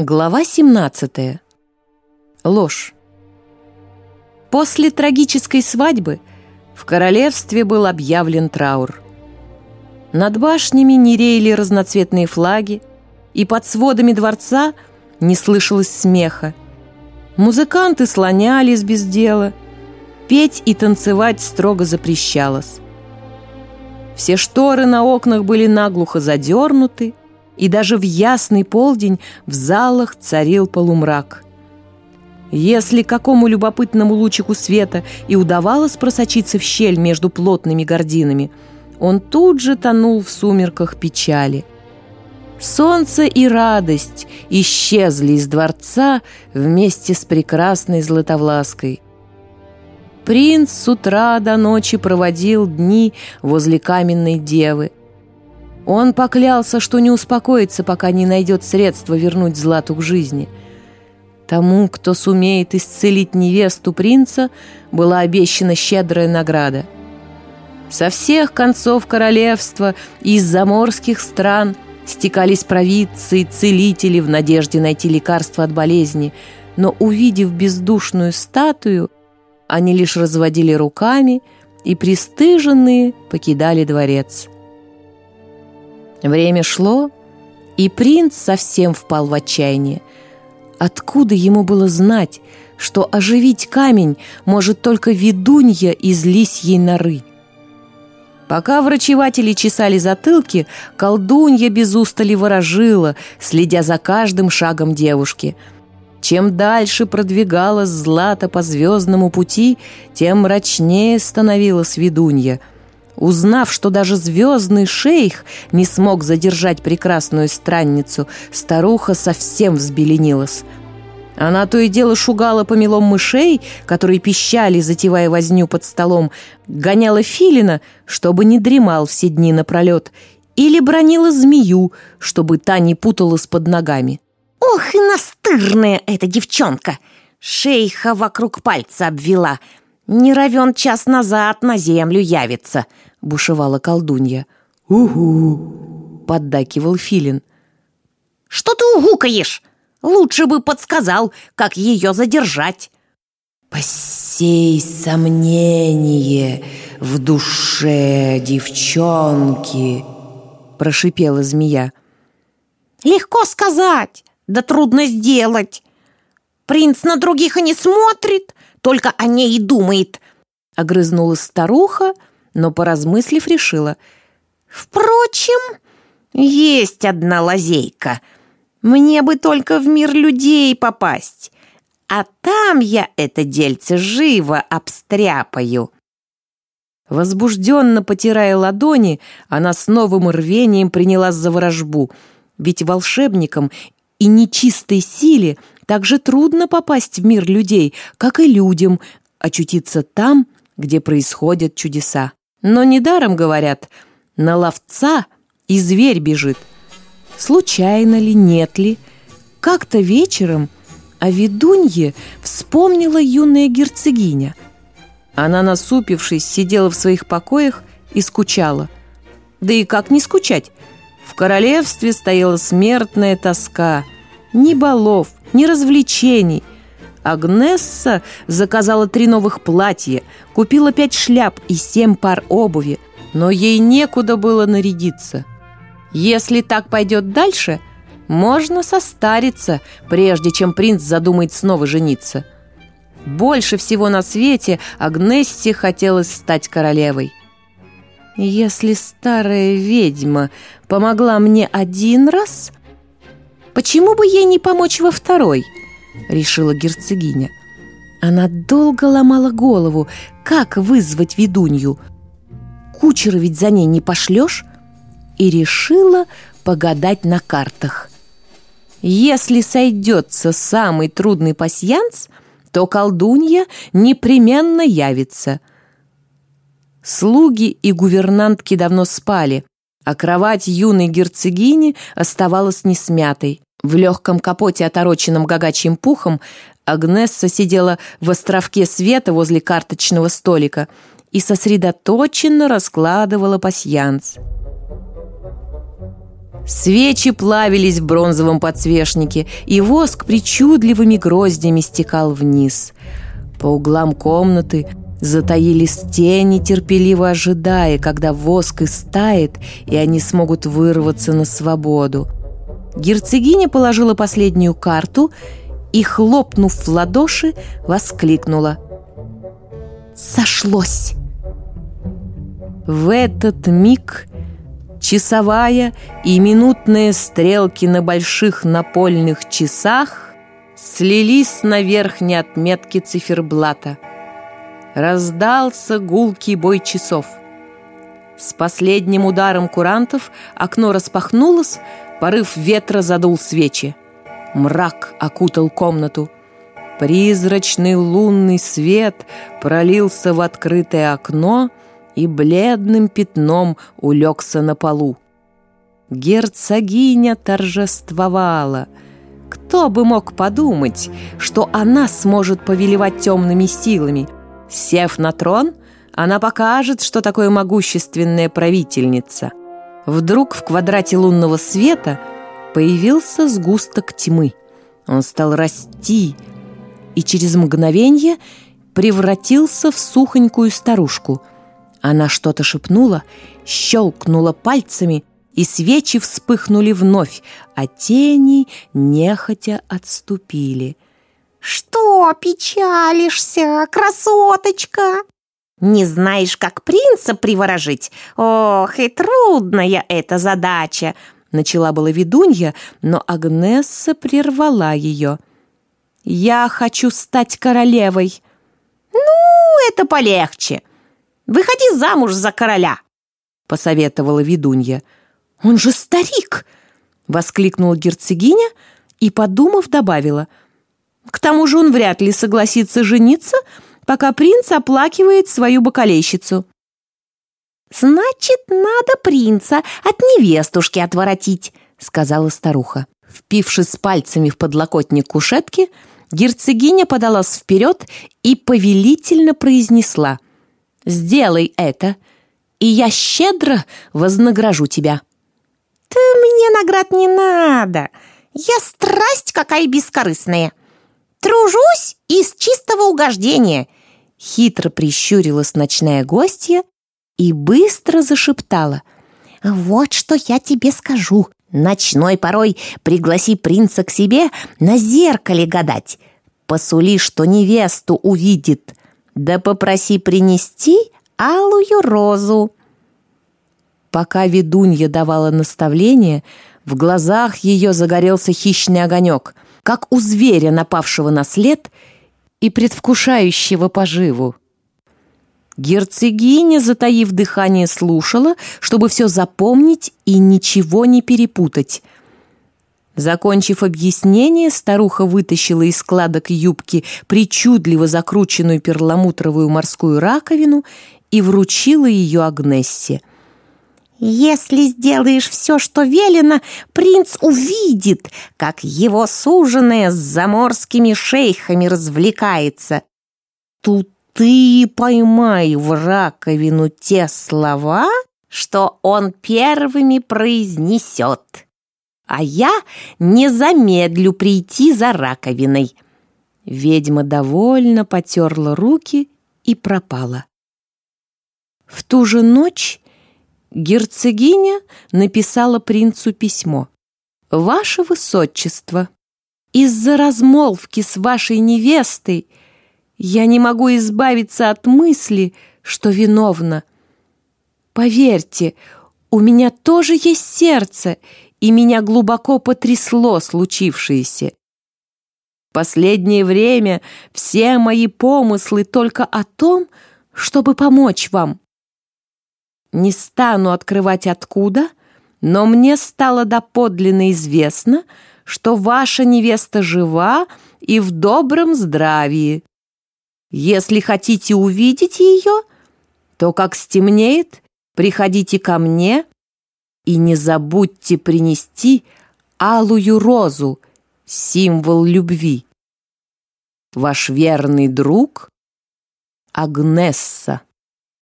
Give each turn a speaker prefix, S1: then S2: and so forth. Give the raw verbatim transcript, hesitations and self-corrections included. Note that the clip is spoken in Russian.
S1: Глава семнадцатая. Ложь. После трагической свадьбы в королевстве был объявлен траур. Над башнями не реяли разноцветные флаги, и под сводами дворца не слышалось смеха. Музыканты слонялись без дела, петь и танцевать строго запрещалось. Все шторы на окнах были наглухо задернуты, и даже в ясный полдень в залах царил полумрак. Если какому любопытному лучику света и удавалось просочиться в щель между плотными гардинами, он тут же тонул в сумерках печали. Солнце и радость исчезли из дворца вместе с прекрасной Златовлаской. Принц с утра до ночи проводил дни возле каменной девы. Он поклялся, что не успокоится, пока не найдет средства вернуть Злату к жизни. Тому, кто сумеет исцелить невесту принца, была обещана щедрая награда. Со всех концов королевства и из заморских стран стекались провидцы и целители в надежде найти лекарство от болезни, но, увидев бездушную статую, они лишь разводили руками и, пристыженные, покидали дворец. Время шло, и принц совсем впал в отчаяние. Откуда ему было знать, что оживить камень может только ведунья из лисьей норы? Пока врачеватели чесали затылки, колдунья без устали ворожила, следя за каждым шагом девушки. Чем дальше продвигалась Злата по звездному пути, тем мрачнее становилась ведунья. Узнав, что даже звездный шейх не смог задержать прекрасную странницу, старуха совсем взбеленилась. Она то и дело шугала помелом мышей, которые пищали, затевая возню под столом, гоняла филина, чтобы не дремал все дни напролет, или бранила змею, чтобы та не путалась под ногами.
S2: «Ох и настырная эта девчонка! Шейха вокруг пальца обвела. Не равен час назад на землю явится», — бушевала колдунья.
S1: «Угу!» — поддакивал филин.
S2: «Что ты угукаешь? Лучше бы подсказал, как ее задержать».
S1: «Посей сомнение в душе девчонки», — прошипела змея.
S2: «Легко сказать, да трудно сделать. Принц на других и не смотрит, только о ней и думает», — огрызнулась старуха, но, поразмыслив, решила: «Впрочем, есть одна лазейка. Мне бы только в мир людей попасть, а там я это дельце живо обстряпаю».
S1: Возбужденно потирая ладони, она с новым рвением принялась за ворожбу, ведь волшебникам и нечистой силе так же трудно попасть в мир людей, как и людям очутиться там, где происходят чудеса. Но недаром говорят: на ловца и зверь бежит. Случайно ли, нет ли, как-то вечером о ведунье вспомнила юная герцогиня. Она, насупившись, сидела в своих покоях и скучала. Да и как не скучать? В королевстве стояла смертная тоска. Ни балов, ни развлечений. Агнесса заказала три новых платья, купила пять шляп и семь пар обуви, но ей некуда было нарядиться. Если так пойдет дальше, можно состариться, прежде чем принц задумает снова жениться. Больше всего на свете Агнессе хотелось стать королевой. «Если старая ведьма помогла мне один раз, почему бы ей не помочь во второй?» — решила герцогиня. Она долго ломала голову, как вызвать ведунью. Кучера ведь за ней не пошлешь, и решила погадать на картах. Если сойдется самый трудный пасьянс, то колдунья непременно явится. Слуги и гувернантки давно спали, а кровать юной герцогини оставалась несмятой. В легком капоте, отороченном гагачьим пухом, Агнесса сидела в островке света возле карточного столика и сосредоточенно раскладывала пасьянс. Свечи плавились в бронзовом подсвечнике, и воск причудливыми гроздями стекал вниз. По углам комнаты затаились тени, терпеливо ожидая, когда воск истает, и они смогут вырваться на свободу. Герцогиня положила последнюю карту и, хлопнув в ладоши, воскликнула: «Сошлось!» В этот миг часовая и минутные стрелки на больших напольных часах слились на верхней отметке циферблата. Раздался гулкий бой часов. С последним ударом курантов окно распахнулось, порыв ветра задул свечи. Мрак окутал комнату. Призрачный лунный свет пролился в открытое окно и бледным пятном улегся на полу. Герцогиня торжествовала. Кто бы мог подумать, что она сможет повелевать темными силами? Сев на трон, она покажет, что такое могущественная правительница. Вдруг в квадрате лунного света появился сгусток тьмы. Он стал расти и через мгновенье превратился в сухонькую старушку. Она что-то шепнула, щелкнула пальцами, и свечи вспыхнули вновь, а тени нехотя отступили.
S2: «Что печалишься, красоточка? Не знаешь, как принца приворожить? Ох, и трудная эта задача!»
S1: Начала была ведунья, но Агнесса прервала ее. «Я хочу стать королевой».
S2: «Ну, это полегче. Выходи замуж за короля», — посоветовала ведунья.
S1: «Он же старик!» — воскликнула герцогиня и, подумав, добавила: «К тому же он вряд ли согласится жениться, пока принц оплакивает свою бакалейщицу».
S2: «Значит, надо принца от невестушки отворотить», — сказала старуха.
S1: Впившись пальцами в подлокотник кушетки, герцогиня подалась вперед и повелительно произнесла: «Сделай это, и я щедро вознагражу тебя».
S2: «Да мне наград не надо. Я страсть какая бескорыстная. Тружусь из чистого угождения».
S1: Хитро прищурилась ночная гостья и быстро зашептала:
S2: «Вот что я тебе скажу. Ночной порой пригласи принца к себе на зеркале гадать. Посули, что невесту увидит, да попроси принести алую розу».
S1: Пока ведунья давала наставление, в глазах ее загорелся хищный огонек, как у зверя, напавшего на след и предвкушающего поживу. Герцогиня, затаив дыхание, слушала, чтобы все запомнить и ничего не перепутать. Закончив объяснение, старуха вытащила из складок юбки причудливо закрученную перламутровую морскую раковину и вручила ее Агнессе.
S2: «Если сделаешь все, что велено, принц увидит, как его суженая с заморскими шейхами развлекается. Тут ты поймай в раковину те слова, что он первыми произнесет, а я не замедлю прийти за раковиной».
S1: Ведьма довольно потерла руки и пропала. В ту же ночь герцогиня написала принцу письмо. «Ваше высочество, из-за размолвки с вашей невестой я не могу избавиться от мысли, что виновна. Поверьте, у меня тоже есть сердце, и меня глубоко потрясло случившееся. В последнее время все мои помыслы только о том, чтобы помочь вам. Не стану открывать откуда, но мне стало доподлинно известно, что ваша невеста жива и в добром здравии. Если хотите увидеть ее, то, как стемнеет, приходите ко мне и не забудьте принести алую розу, символ любви. Ваш верный друг Агнесса».